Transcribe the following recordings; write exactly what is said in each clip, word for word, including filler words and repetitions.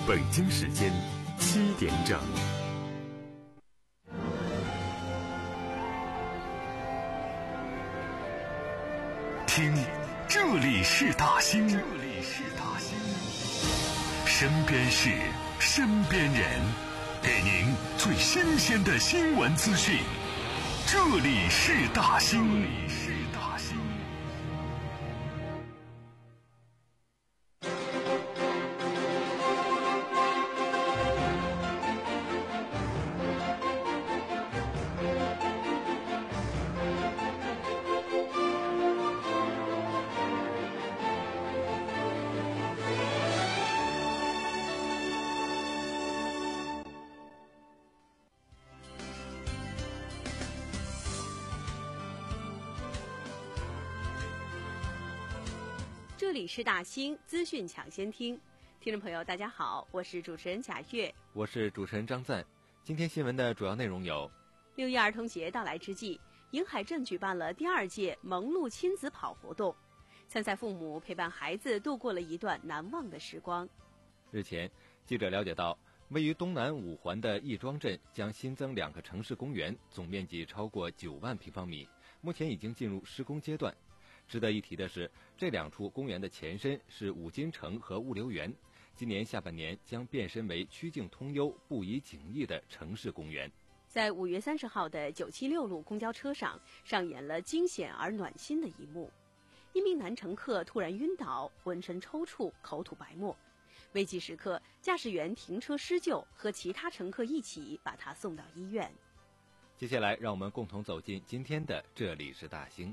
北京时间七点整。听，这里是大兴，这里是大兴，身边事，身边人，给您最新鲜的新闻资讯。这里是大兴，这里是大兴。 这里是大兴资讯抢先听，听众朋友大家好，我是主持人贾月， 我是主持人张赞。今天新闻的主要内容有： 六一儿童节到来之际，迎海镇举办了第二届蒙路亲子跑活动，参赛父母陪伴孩子度过了一段难忘的时光。 日前，记者了解到，位于东南五环的亦庄镇将新增两个城市公园，总面积超过九万平方米，目前已经进入施工阶段。值得一提的是，这两处公园的前身是五金城和物流园，今年下半年将变身为曲径通幽、不遗景逸的城市公园。 在五月三十号的九七六路公交车上，上演了惊险而暖心的一幕。一名男乘客突然晕倒，浑身抽搐，口吐白沫。危急时刻，驾驶员停车施救，和其他乘客一起把他送到医院。 接下来，让我们共同走进今天的这里是大兴。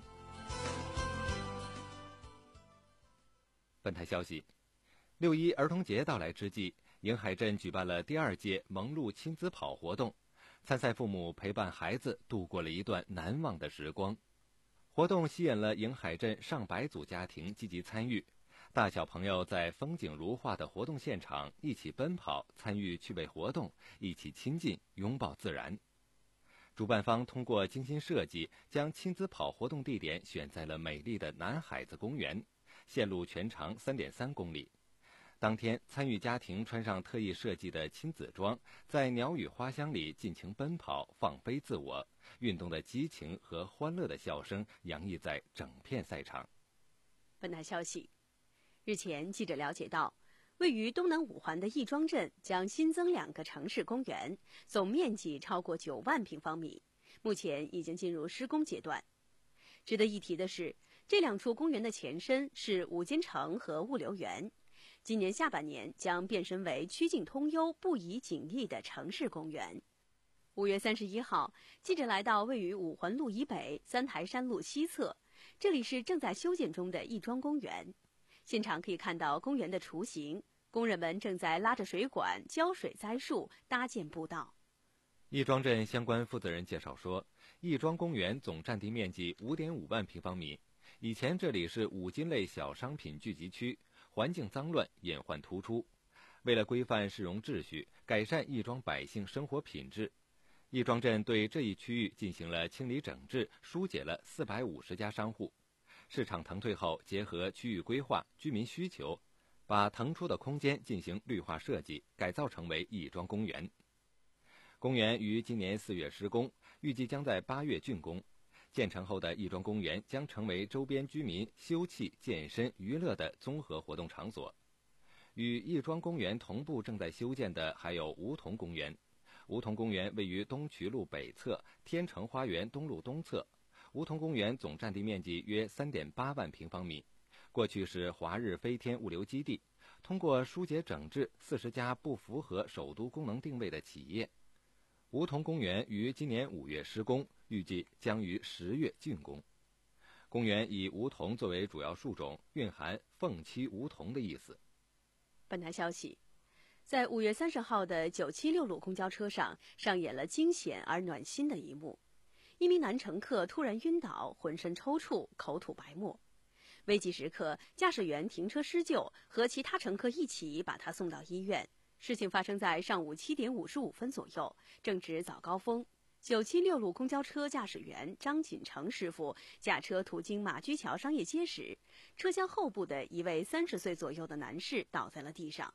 本台消息，六一儿童节到来之际，迎海镇举办了第二届蒙路亲子跑活动，参赛父母陪伴孩子度过了一段难忘的时光。活动吸引了迎海镇上百组家庭积极参与，大小朋友在风景如画的活动现场一起奔跑，参与趣味活动，一起亲近拥抱自然。主办方通过精心设计，将亲子跑活动地点选在了美丽的南海子公园，线路全长 三点三公里。当天，参与家庭穿上特意设计的亲子装，在鸟语花香里尽情奔跑，放飞自我，运动的激情和欢乐的笑声洋溢在整片赛场。 本台消息，日前记者了解到，位于东南五环的亦庄镇将新增两个城市公园，总面积超过九万平方米，目前已经进入施工阶段。值得一提的是，这两处公园的前身是五金城和物流园，今年下半年将变身为曲径通幽、不遗景逸的城市公园。五月三十一号，记者来到位于五环路以北三台山路西侧，这里是正在修建中的亦庄公园。现场可以看到公园的雏形，工人们正在拉着水管浇水栽树，搭建步道。 亦庄镇相关负责人介绍说，亦庄公园总占地面积 五点五万平方米，以前这里是五金类小商品聚集区，环境脏乱，隐患突出。为了规范市容秩序，改善亦庄百姓生活品质，亦庄镇对这一区域进行了清理整治，疏解了四百五十家商户。市场腾退后，结合区域规划、居民需求，把腾出的空间进行绿化设计，改造成为亦庄公园。公园于今年四月施工，预计将在八月竣工。建成后的亦庄公园将成为周边居民休憩、健身、娱乐的综合活动场所。与亦庄公园同步正在修建的还有梧桐公园。梧桐公园位于东渠路北侧，天成花园东路东侧。梧桐公园总占地面积约 三点八万平方米，过去是华日飞天物流基地，通过疏解整治四十家不符合首都功能定位的企业。梧桐公园于今年五月施工，预计将于十月竣工。公园以梧桐作为主要树种，蕴含凤栖梧桐的意思。 本台消息，在五月三十号的九七六路公交车上，上演了惊险而暖心的一幕。一名男乘客突然晕倒，浑身抽搐，口吐白沫。危急时刻，驾驶员停车施救，和其他乘客一起把他送到医院。事情发生在上午七点五十五分左右，正值早高峰。九七六路公交车驾驶员张锦成师傅驾车途经马驹桥商业街时，车厢后部的一位三十岁左右的男士倒在了地上。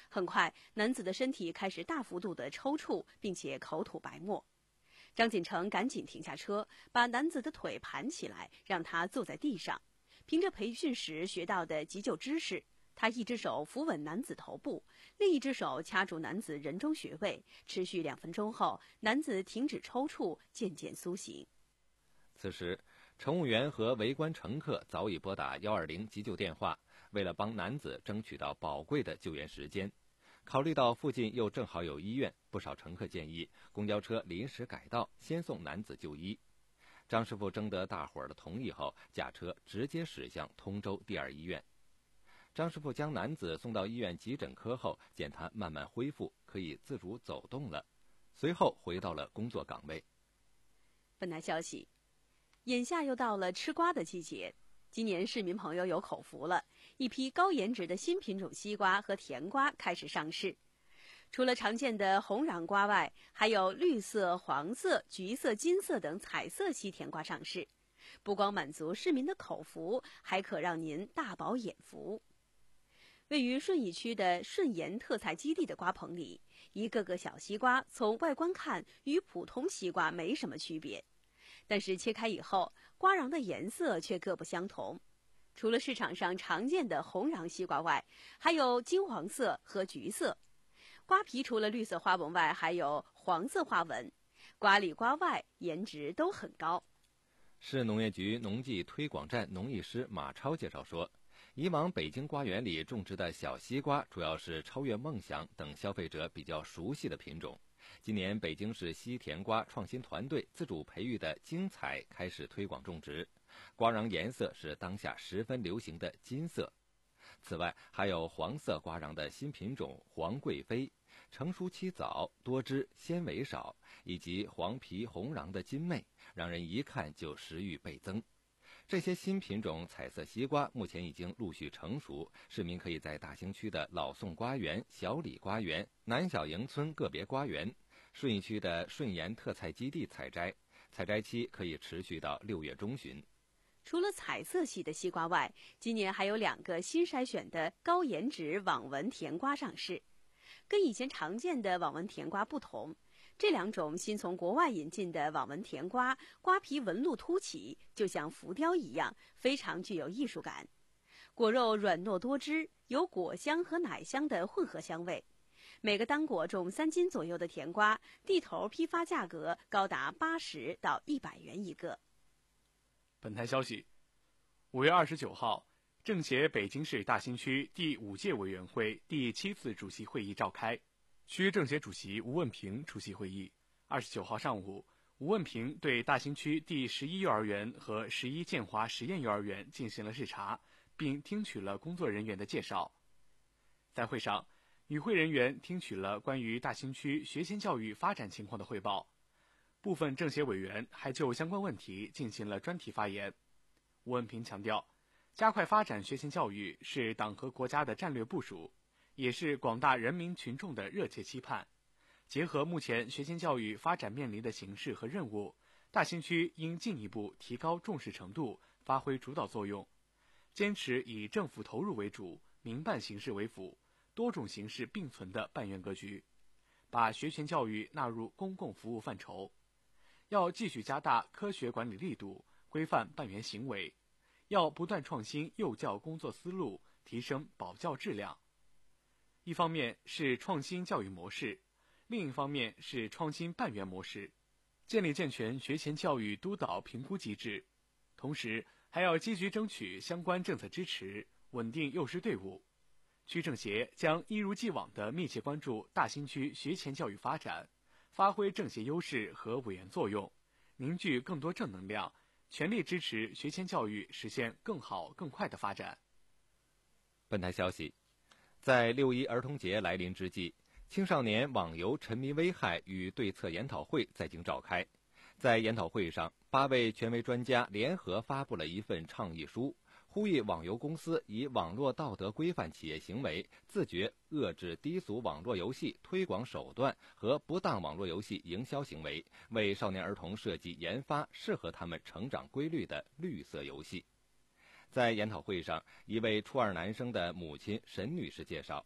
很快，男子的身体开始大幅度的抽搐，并且口吐白沫。张锦成赶紧停下车，把男子的腿盘起来，让他坐在地上。凭着培训时学到的急救知识，他一只手扶稳男子头部，另一只手掐住男子人中穴位，持续两分钟后，男子停止抽搐，渐渐苏醒。 此时，乘务员和围观乘客早已拨打一二零急救电话，为了帮男子争取到宝贵的救援时间。考虑到附近又正好有医院，不少乘客建议公交车临时改道，先送男子就医。张师傅征得大伙儿的同意后，驾车直接驶向通州第二医院。张师傅将男子送到医院急诊科后，见他慢慢恢复，可以自主走动了，随后回到了工作岗位。 本台消息，眼下又到了吃瓜的季节，今年市民朋友有口福了，一批高颜值的新品种西瓜和甜瓜开始上市。除了常见的红瓤瓜外，还有绿色、黄色、橘色、金色等彩色西甜瓜上市，不光满足市民的口福，还可让您大饱眼福。位于顺义区的顺延特菜基地的瓜棚里，一个个小西瓜从外观看与普通西瓜没什么区别，但是切开以后，瓜瓤的颜色却各不相同。除了市场上常见的红瓤西瓜外，还有金黄色和橘色。瓜皮除了绿色花纹外，还有黄色花纹，瓜里瓜外颜值都很高。 市农业局农技推广站农艺师马超介绍说，以往北京瓜园里种植的小西瓜主要是超越梦想等消费者比较熟悉的品种。今年北京市西甜瓜创新团队自主培育的精彩开始推广种植，瓜瓤颜色是当下十分流行的金色。此外，还有黄色瓜瓤的新品种黄贵妃，成熟期早，多汁，纤维少，以及黄皮红瓤的金妹，让人一看就食欲倍增。这些新品种彩色西瓜目前已经陆续成熟，市民可以在大兴区的老宋瓜园、小李瓜园、南小营村个别瓜园、顺义区的顺延特菜基地采摘，采摘期可以持续到六月中旬。 除了彩色系的西瓜外，今年还有两个新筛选的高颜值网纹甜瓜上市。跟以前常见的网纹甜瓜不同，这两种新从国外引进的网纹甜瓜，瓜皮纹路凸起，就像浮雕一样，非常具有艺术感。果肉软糯多汁，有果香和奶香的混合香味。每个单果重三斤左右的甜瓜，地头批发价格高达八十到一百元一个。 本台消息，五月二十九号，政协北京市大兴区第五届委员会第七次主席会议召开，区政协主席吴问平出席会议。二十九号上午，吴问平对大兴区第十一幼儿园和十一建华实验幼儿园进行了视察，并听取了工作人员的介绍。在会上，与会人员听取了关于大兴区学前教育发展情况的汇报。部分政协委员还就相关问题进行了专题发言。吴文平强调，加快发展学前教育是党和国家的战略部署，也是广大人民群众的热切期盼。结合目前学前教育发展面临的形势和任务，大兴区应进一步提高重视程度，发挥主导作用，坚持以政府投入为主、民办形式为辅、多种形式并存的办园格局，把学前教育纳入公共服务范畴。要继续加大科学管理力度，规范办园行为，要不断创新幼教工作思路，提升保教质量。一方面是创新教育模式，另一方面是创新办园模式，建立健全学前教育督导评估机制。同时，还要积极争取相关政策支持，稳定幼师队伍。区政协将一如既往地密切关注大兴区学前教育发展，发挥政协优势和委员作用，凝聚更多正能量，全力支持学前教育实现更好更快的发展。 本台消息，在六一儿童节来临之际，青少年网游沉迷危害与对策研讨会在京召开。在研讨会上，八位权威专家联合发布了一份倡议书，呼吁网游公司以网络道德规范企业行为，自觉遏制低俗网络游戏推广手段和不当网络游戏营销行为，为少年儿童设计研发适合他们成长规律的绿色游戏。在研讨会上，一位初二男生的母亲沈女士介绍，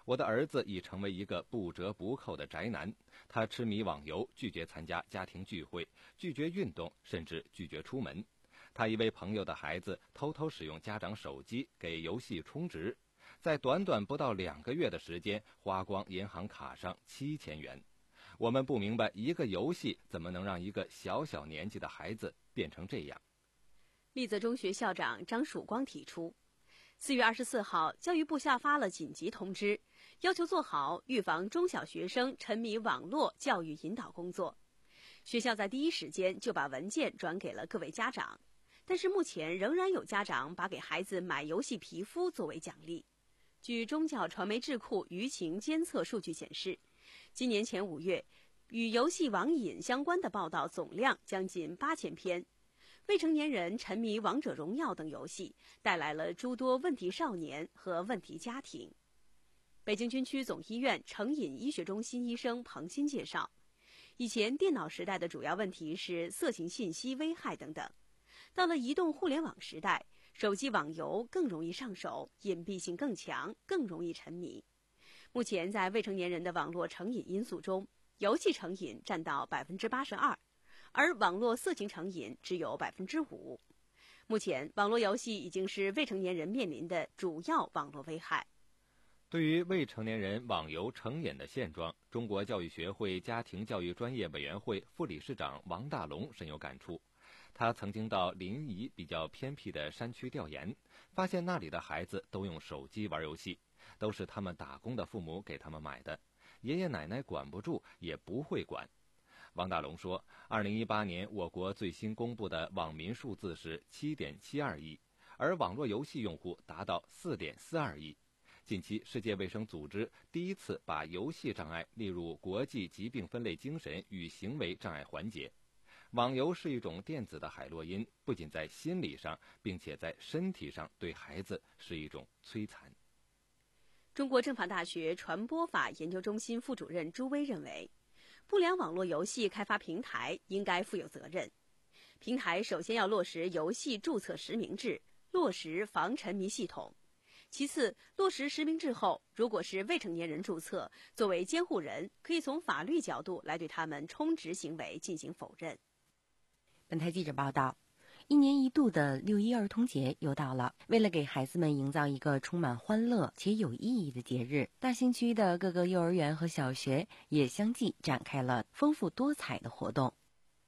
我的儿子已成为一个不折不扣的宅男，他痴迷网游，拒绝参加家庭聚会，拒绝运动，甚至拒绝出门。他一位朋友的孩子偷偷使用家长手机给游戏充值，在短短不到两个月的时间花光银行卡上七千元。我们不明白一个游戏怎么能让一个小小年纪的孩子变成这样。 丽泽中学校长张曙光提出，四月二十四号，教育部下发了紧急通知，要求做好预防中小学生沉迷网络教育引导工作。学校在第一时间就把文件转给了各位家长，但是目前仍然有家长把给孩子买游戏皮肤作为奖励。据中教传媒智库舆情监测数据显示，今年前五月，与游戏网瘾相关的报道总量将近八千篇。未成年人沉迷王者荣耀等游戏，带来了诸多问题少年和问题家庭。北京军区总医院成瘾医学中心医生彭鑫介绍，以前电脑时代的主要问题是色情信息危害等等，到了移动互联网时代，手机网游更容易上手，隐蔽性更强，更容易沉迷。目前在未成年人的网络成瘾因素中，游戏成瘾占到百分之八十二，而网络色情成瘾只有百分之五。目前，网络游戏已经是未成年人面临的主要网络危害。 对于未成年人网游成瘾的现状，中国教育学会家庭教育专业委员会副理事长王大龙深有感触。他曾经到临沂比较偏僻的山区调研，发现那里的孩子都用手机玩游戏，都是他们打工的父母给他们买的，爷爷奶奶管不住，也不会管。王大龙说，二零一八年我国最新公布的网民数字是 七点七二亿，而网络游戏用户达到 四点四二亿。近期，世界卫生组织第一次把游戏障碍列入国际疾病分类精神与行为障碍环节。网游是一种电子的海洛因，不仅在心理上，并且在身体上对孩子是一种摧残。 中国政法大学传播法研究中心副主任朱威认为，不良网络游戏开发平台应该负有责任。平台首先要落实游戏注册实名制，落实防沉迷系统。其次，落实实名制后，如果是未成年人注册，作为监护人，可以从法律角度来对他们充值行为进行否认。 本台记者报道，一年一度的六一儿童节又到了。为了给孩子们营造一个充满欢乐且有意义的节日，大兴区的各个幼儿园和小学也相继展开了丰富多彩的活动。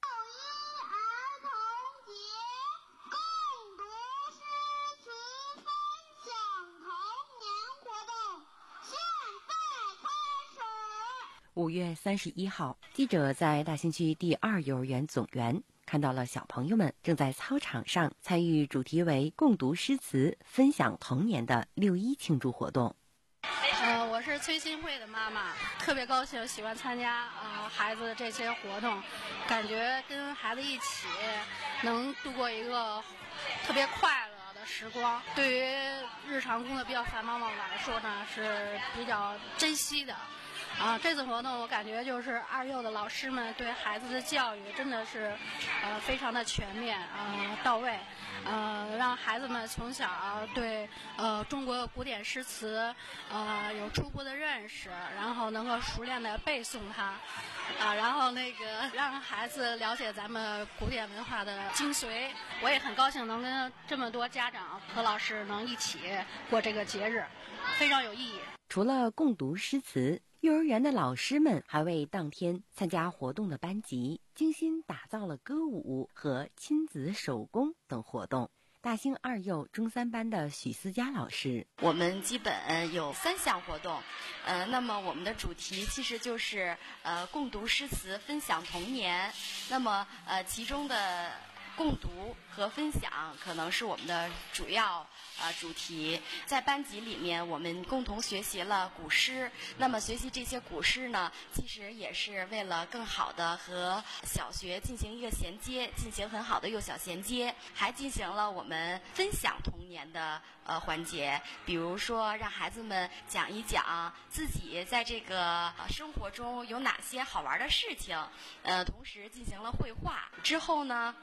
五月三十一号，记者在大兴区第二幼儿园总园看到了小朋友们正在操场上参与主题为共读诗词、分享童年的六一庆祝活动。 呃，我是崔新慧的妈妈，特别高兴，喜欢参加呃孩子这些活动，感觉跟孩子一起能度过一个特别快乐的时光。对于日常工作比较繁忙的我来说呢，是比较珍惜的。啊，这次活动我感觉就是二幼的老师们对孩子的教育真的是，呃，非常的全面啊、呃、到位，呃，让孩子们从小对呃中国古典诗词呃有初步的认识，然后能够熟练的背诵它，啊，然后那个让孩子了解咱们古典文化的精髓。我也很高兴能跟这么多家长和老师能一起过这个节日，非常有意义。 除了共读诗词，幼儿园的老师们还为当天参加活动的班级精心打造了歌舞和亲子手工等活动。大兴二幼中三班的许思佳老师， 我们基本有三项活动，呃，那么我们的主题其实就是呃共读诗词，分享童年。那么呃其中的共读和分享可能是我们的主要呃主题。在班级里面，我们共同学习了古诗。那么学习这些古诗呢，其实也是为了更好的和小学进行一个衔接，进行很好的幼小衔接，还进行了我们分享童年的呃环节，比如说让孩子们讲一讲自己在这个、呃、生活中有哪些好玩的事情，呃，同时进行了绘画。之后呢，我们还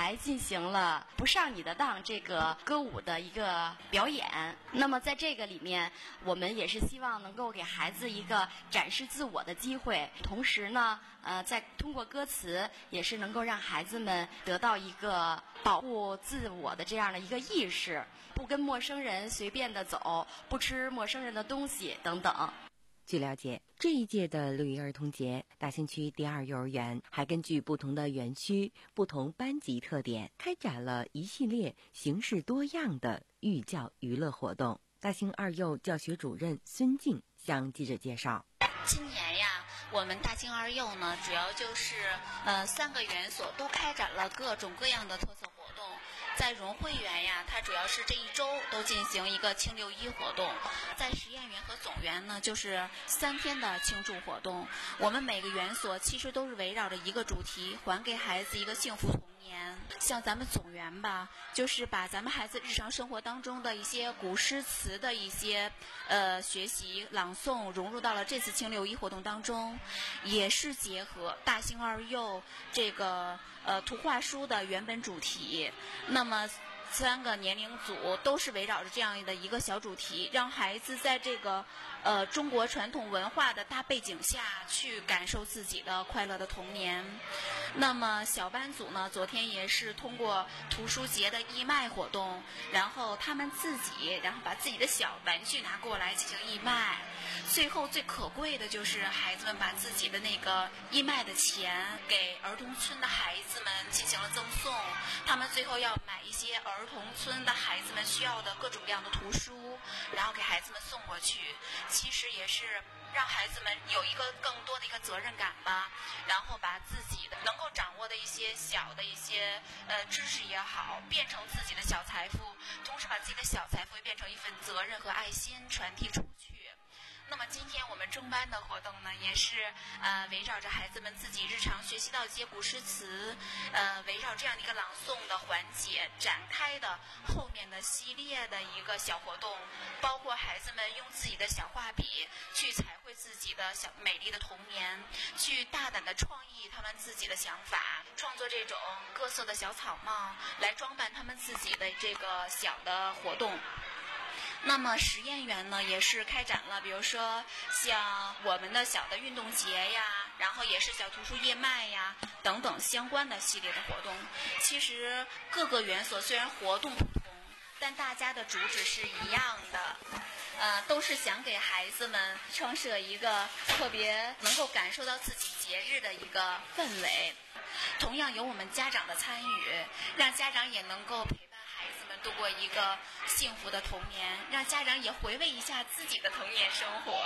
还进行了不上你的当这个歌舞的一个表演。那么在这个里面，我们也是希望能够给孩子一个展示自我的机会，同时呢，呃，在通过歌词也是能够让孩子们得到一个保护自我的这样的一个意识，不跟陌生人随便的走，不吃陌生人的东西等等。 据了解，这一届的六一儿童节，大兴区第二幼儿园还根据不同的园区、不同班级特点，开展了一系列形式多样的寓教娱乐活动。大兴二幼教学主任孙静向记者介绍， 今年呀，我们大兴二幼呢，主要就是呃三个园所都开展了各种各样的特色活动。在融汇园呀，它主要是这一周都进行一个庆六一活动；在实验园和总园呢，就是三天的庆祝活动。我们每个园所其实都是围绕着一个主题，还给孩子一个幸福童年。像咱们总园吧，就是把咱们孩子日常生活当中的一些古诗词的一些呃学习朗诵融入到了这次庆六一活动当中，也是结合大兴二幼这个呃图画书的原本主题。那么三个年龄组都是围绕着这样的一个小主题，让孩子在这个呃中国传统文化的大背景下去感受自己的快乐的童年。那么小班组呢，昨天也是通过图书节的义卖活动，然后他们自己然后把自己的小玩具拿过来进行义卖。最后最可贵的就是孩子们把自己的那个义卖的钱给儿童村的孩子们进行了赠送，他们最后要买一些儿童村的孩子们需要的各种各样的图书，然后给孩子们送过去。其实也是让孩子们有一个更多的一个责任感吧，然后把自己的能够掌握的一些小的一些呃知识也好，变成自己的小财富，同时把自己的小财富变成一份责任和爱心传递出去。那么今天我们中班的活动呢，也是呃围绕着孩子们自己日常学习到一些古诗词，呃围绕这样的一个朗诵的环节展开的后面的系列的一个小活动，包括孩子们用自己的小画笔去彩绘自己的小美丽的童年，去大胆的创意他们自己的想法，创作这种各色的小草帽来装扮他们自己的这个小的活动。那么实验园呢，也是开展了比如说像我们的小的运动节呀，然后也是小图书义卖呀等等相关的系列的活动。其实各个园所虽然活动不同，但大家的主旨是一样的，呃，都是想给孩子们创设一个特别能够感受到自己节日的一个氛围。同样有我们家长的参与，让家长也能够陪伴孩子们度过一个幸福的童年，让家长也回味一下自己的童年生活。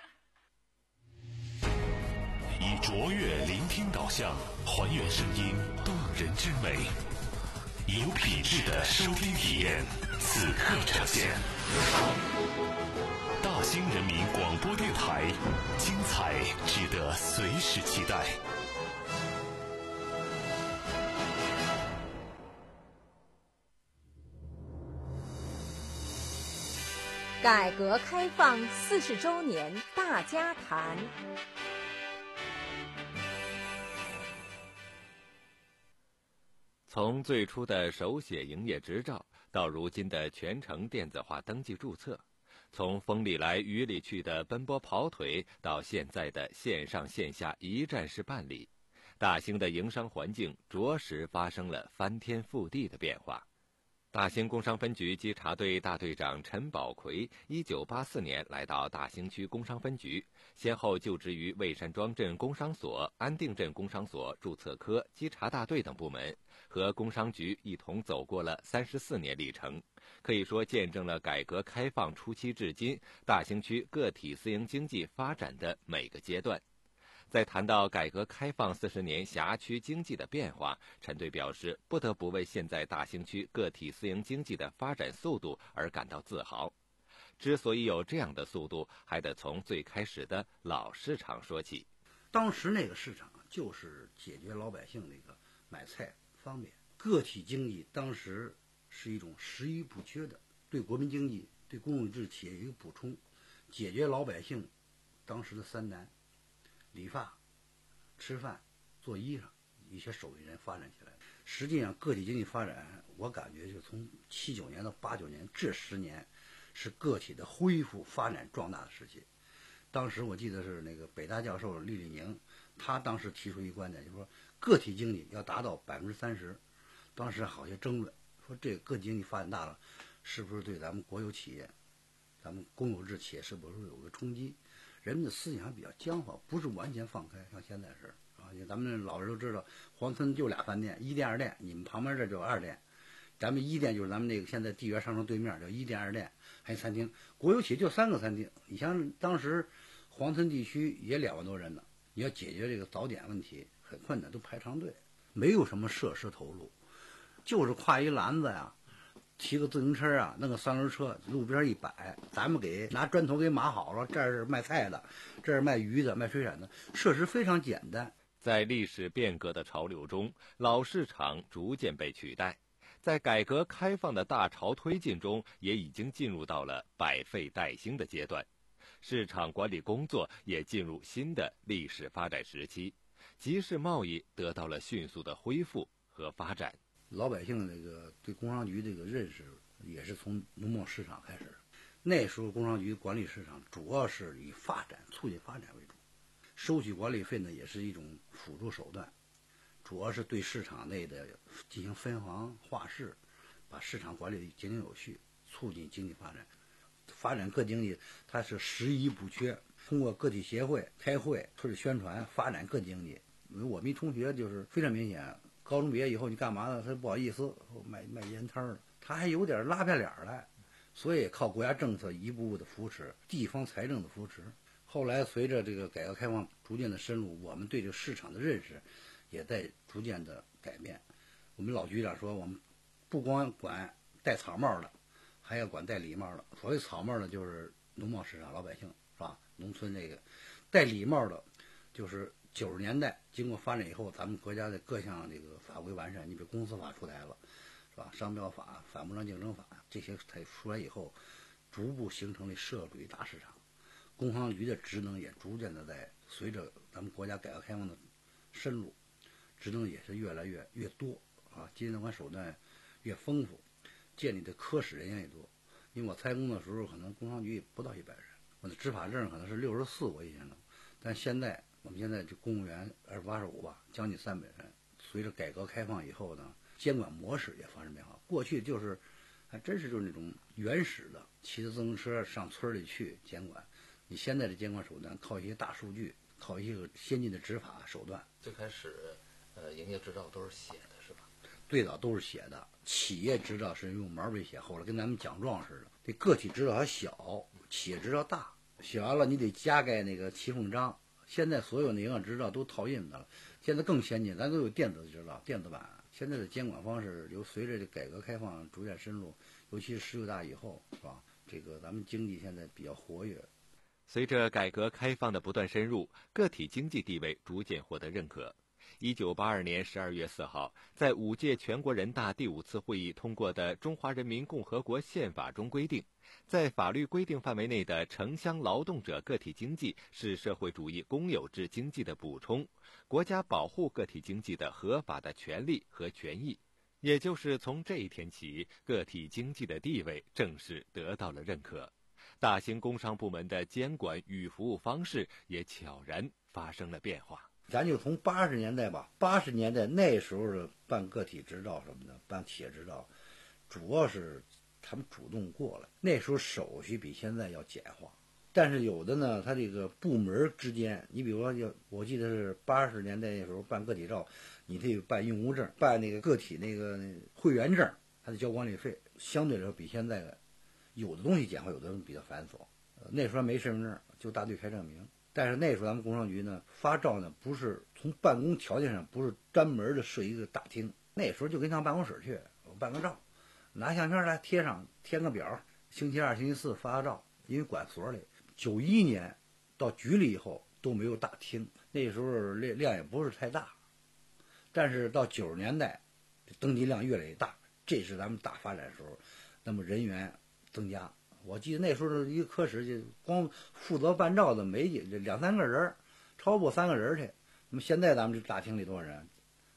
以卓越聆听导向，还原声音动人之美，有品质的收听体验，此刻呈现。大兴人民广播电台，精彩值得随时期待。 改革开放四十周年大家谈。 从最初的手写营业执照，到如今的全程电子化登记注册，从风里来雨里去的奔波跑腿，到现在的线上线下一站式办理，大兴的营商环境着实发生了翻天覆地的变化。大兴工商分局稽查队大队长陈宝奎一九八四年来到大兴区工商分局，先后就职于魏山庄镇工商所、安定镇工商所注册科、稽查大队等部门，和工商局一同走过了三十四年历程，可以说见证了改革开放初期至今大兴区个体私营经济发展的每个阶段。在谈到改革开放四十年辖区经济的变化，陈队表示不得不为现在大兴区个体私营经济的发展速度而感到自豪。之所以有这样的速度，还得从最开始的老市场说起。 当时那个市场就是解决老百姓那个买菜方便，个体经济当时是一种实于不缺的，对国民经济、对公有制企业有一个补充，解决老百姓当时的三难：理发、吃饭、做衣裳，一些手艺人发展起来。 实际上个体经济发展，我感觉就从七九年到八九年这十年，是个体的恢复发展壮大的时期。当时我记得是那个北大教授厉立宁，他当时提出一个观点，就是说个体经济要达到百分之三十。当时好些争论，说这个个体经济发展大了，是不是对咱们国有企业、咱们公有制企业是不是有个冲击？人们的思想比较僵化，不是完全放开，像现在是啊。咱们老人都知道，黄村就俩饭店，一店二店，你们旁边这就二店。咱们一店就是咱们那个现在地源商城对面叫一店二店，还有餐厅。国有企业就三个餐厅，你像当时黄村地区也两万多人呢，你要解决这个早点问题很困难，都排长队，没有什么设施投入。就是挎一篮子呀，骑个自行车啊，弄个三轮车，路边一摆，咱们给拿砖头给码好了，这儿是卖菜的，这儿卖鱼的，卖水产的，设施非常简单。 在历史变革的潮流中，老市场逐渐被取代，在改革开放的大潮推进中，也已经进入到了百废待兴的阶段，市场管理工作也进入新的历史发展时期，集市贸易得到了迅速的恢复和发展。 老百姓这个对工商局这个认识也是从农贸市场开始，那时候工商局管理市场主要是以发展促进发展为主，收取管理费呢也是一种辅助手段，主要是对市场内的进行分行划市，把市场管理的井井有序，促进经济发展。发展个经济它是十一不缺，通过个体协会开会或者宣传发展个经济。我们一同学就是非常明显，高中毕业以后你干嘛呢？他不好意思卖卖烟摊了，他还有点拉不下脸来，所以靠国家政策一步步的扶持，地方财政的扶持。后来随着这个改革开放逐渐的深入，我们对这个市场的认识也在逐渐的改变。我们老局长说，我们不光管戴草帽的，还要管戴礼帽的。所谓草帽的，就是农贸市场老百姓，是吧？农村这个戴礼帽的，就是九十年代经过发展以后，咱们国家的各项这个法规完善，你比如公司法出台了，是吧？商标法、反不良竞争法这些才出来以后，逐步形成了社会主义大市场。工商局的职能也逐渐的在随着咱们国家改革开放的深入，职能也是越来越越多啊，监管手段越丰富，建立的科室人员也多。因为我参工的时候，可能工商局不到一百人，我的执法证可能是六十四，我印象中，但现在我们现在这公务员二八十五吧，将近三百人。随着改革开放以后呢，监管模式也发生变化。过去就是还真是就是那种原始的，骑着自行车上村里去监管。你现在的监管手段靠一些大数据，靠一些先进的执法手段。 最开始，呃，营业执照都是写的，是吧？ 最早都是写的，企业执照是用毛笔写，后来跟咱们奖状似的。这个体执照还小，企业执照大，写完了你得加盖那个骑缝章。现在所有的营业执照都套印的了，现在更先进，咱都有电子执照、电子版。现在的监管方式由随着这改革开放逐渐深入，尤其是十九大以后，是吧？这个咱们经济现在比较活跃。 随着改革开放的不断深入，个体经济地位逐渐获得认可。一九八二年十二月四号，在五届全国人大第五次会议通过的《中华人民共和国宪法》中规定，在法律规定范围内的城乡劳动者个体经济是社会主义公有制经济的补充，国家保护个体经济的合法的权利和权益。也就是从这一天起，个体经济的地位正式得到了认可。大兴工商部门的监管与服务方式也悄然发生了变化。 咱就从八十年代吧，八十年代那时候的办个体执照什么的，办企业执照，主要是他们主动过来。那时候手续比现在要简化，但是有的呢，他这个部门之间，你比如说要，我记得是八十年代那时候办个体照，你得办用户证，办那个个体那个会员证，还得交管理费，相对来说比现在有的东西简化，有的东西比较繁琐。呃、那时候没身份证，就大队开证明。但是那时候咱们工商局呢，发照呢不是从办公条件上不是专门的设一个大厅，那时候就跟上办公室去，我办个照，拿相片来贴上，填个表，星期二、星期四发个照，因为管所里。九一年到局里以后都没有大厅，那时候量量也不是太大，但是到九十年代，登记量越来越大，这是咱们大发展的时候，那么人员增加。我记得那时候一个科室就光负责办照的没几两三个人，超过三个人去。那么现在咱们这大厅里多少人？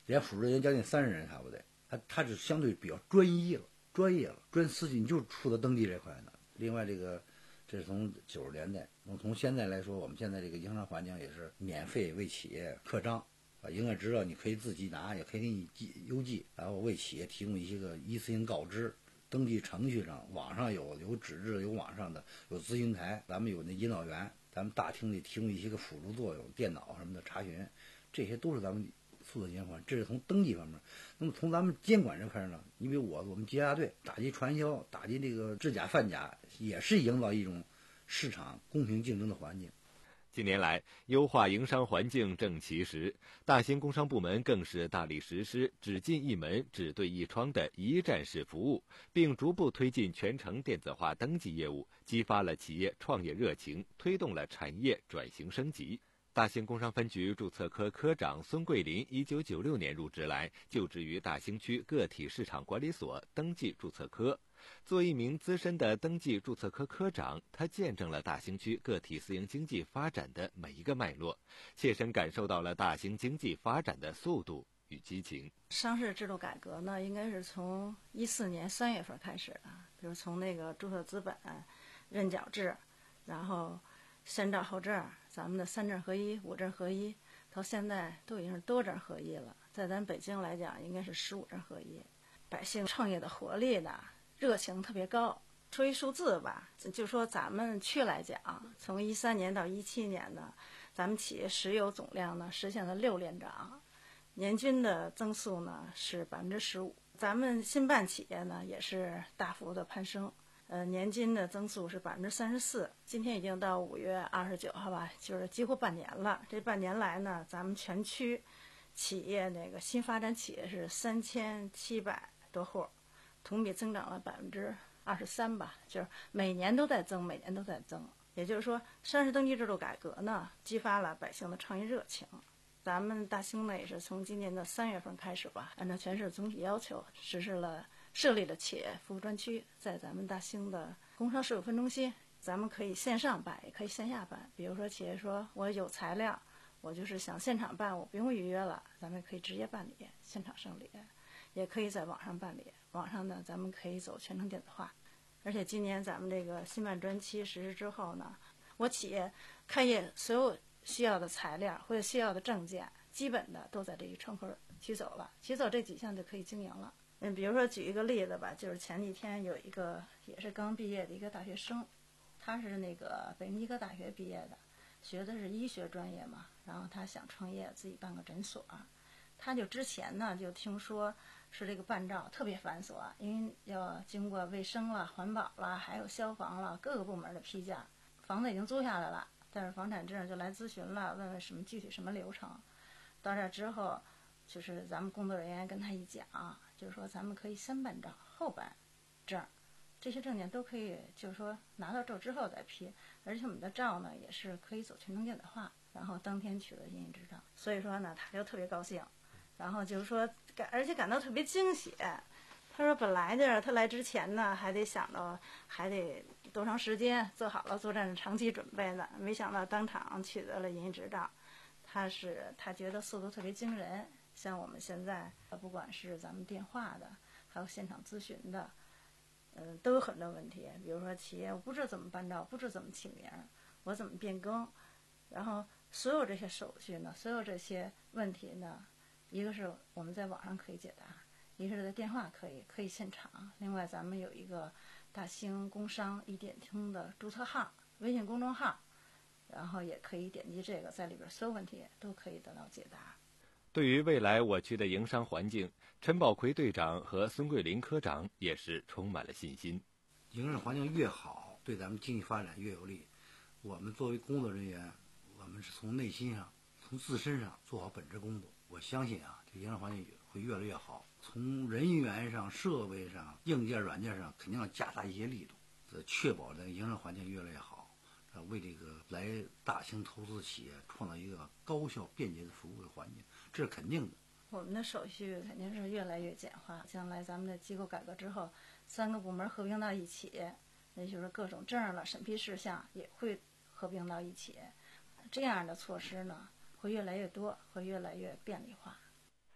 连辅助人员将近三十人差不多，他他是相对比较专一了，专业了，专司机你就负责登记这块的。另外这个这是从九十年代，从现在来说，我们现在这个营商环境也是免费为企业刻章。啊，营业执照你可以自己拿，也可以给你记邮寄，然后为企业提供一些个一次性告知。登记程序上，网上有有纸质，有网上的，有咨询台，咱们有那引导员，咱们大厅里提供一些个辅助作用，电脑什么的查询，这些都是咱们负责监管。这是从登记方面。那么从咱们监管这块呢，你比如我我们节假队打击传销，打击这个制假贩假，也是营造一种市场公平竞争的环境。 近年来，优化营商环境正其时，大兴工商部门更是大力实施只进一门、只对一窗的一站式服务，并逐步推进全程电子化登记业务，激发了企业创业热情，推动了产业转型升级。大兴工商分局注册科科长孙桂林一九九六年入职来，就职于大兴区个体市场管理所登记注册科。作为一名资深的登记注册科科长，他见证了大兴区个体私营经济发展的每一个脉络，切身感受到了大兴经济发展的速度与激情。 上市制度改革呢，应该是从一四年三月份开始的，比如从那个注册资本、认缴制，然后先兆后证，咱们的三证合一、五证合一，到现在都已经是多证合一了。在咱北京来讲，应该是十五证合一。百姓创业的活力呢，热情特别高。说一数字吧，就说咱们区来讲，从一三年到一七年呢，咱们企业实有总量呢实现了六连涨，年均的增速呢是百分之十五。咱们新办企业呢也是大幅的攀升，呃，年均的增速是百分之三十四。今天已经到五月二十九号吧，就是几乎半年了。这半年来呢，咱们全区企业那个新发展企业是三千七百多户，同比增长了百分之二十三吧，就是每年都在增，每年都在增。也就是说，上市登记制度改革呢，激发了百姓的创业热情。咱们大兴呢，也是从今年的三月份开始吧，按照全市总体要求，实施了设立了企业服务专区，在咱们大兴的工商事务分中心，咱们可以线上办，也可以线下办。比如说，企业说我有材料，我就是想现场办，我不用预约了，咱们可以直接办理，现场受理，也可以在网上办理。网上呢，咱们可以走全程电子化。而且今年咱们这个新办专期实施之后呢，我企业开业所有需要的材料或者需要的证件，基本的都在这一窗口取走了，取走这几项就可以经营了。嗯，比如说举一个例子吧，就是前几天有一个也是刚毕业的一个大学生，他是那个北京医科大学毕业的，学的是医学专业嘛，然后他想创业，自己办个诊所。他就之前呢就听说是这个办照特别繁琐，因为要经过卫生了、环保了，还有消防了各个部门的批假。房子已经租下来了，但是房产证就来咨询了，问问什么具体什么流程。到这之后，就是咱们工作人员跟他一讲，就是说咱们可以先办照后办证，这些证件都可以，就是说拿到证之后再批。而且我们的照呢也是可以走全程电子化，然后当天取得营业执照。所以说呢，他就特别高兴。然后就是说感，而且感到特别惊喜。他说本来就是他来之前呢，还得想到还得多长时间，做好了作战长期准备呢，没想到当场取得了营业执照。他是他觉得速度特别惊人。像我们现在不管是咱们电话的，还有现场咨询的，嗯，都有很多问题。比如说企业我不知道怎么办照，不知道怎么起名，我怎么变更，然后所有这些手续呢，所有这些问题呢，一个是我们在网上可以解答，一个是在电话可以可以现场。另外咱们有一个大兴工商一点通的注册号，微信公众号，然后也可以点击这个，在里边所有问题都可以得到解答。 对于未来我区的营商环境，陈宝奎队长和孙桂林科长也是充满了信心。 营商环境越好，对咱们经济发展越有利。我们作为工作人员，我们是从内心上、从自身上做好本职工作。我相信啊，这营商环境会越来越好。从人员上、设备上、硬件、软件上，肯定要加大一些力度，确保这个营商环境越来越好，为这个来大兴投资企业创造一个高效便捷的服务的环境，这是肯定的。 我们的手续肯定是越来越简化。将来咱们的机构改革之后，三个部门合并到一起，也就是各种证了、审批事项也会合并到一起。这样的措施呢，会越来越多，会越来越便利化。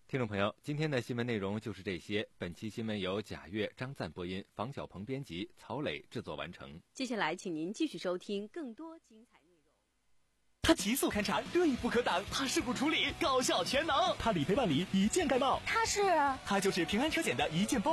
听众朋友，今天的新闻内容就是这些。本期新闻由贾月、张赞播音，房小鹏编辑，曹磊制作完成。 接下来，请您继续收听更多精彩内容。 它急速勘查，锐不可挡；它事故处理，高效全能；它理赔办理，一键盖帽。 它是？ 它就是平安车险的一键包。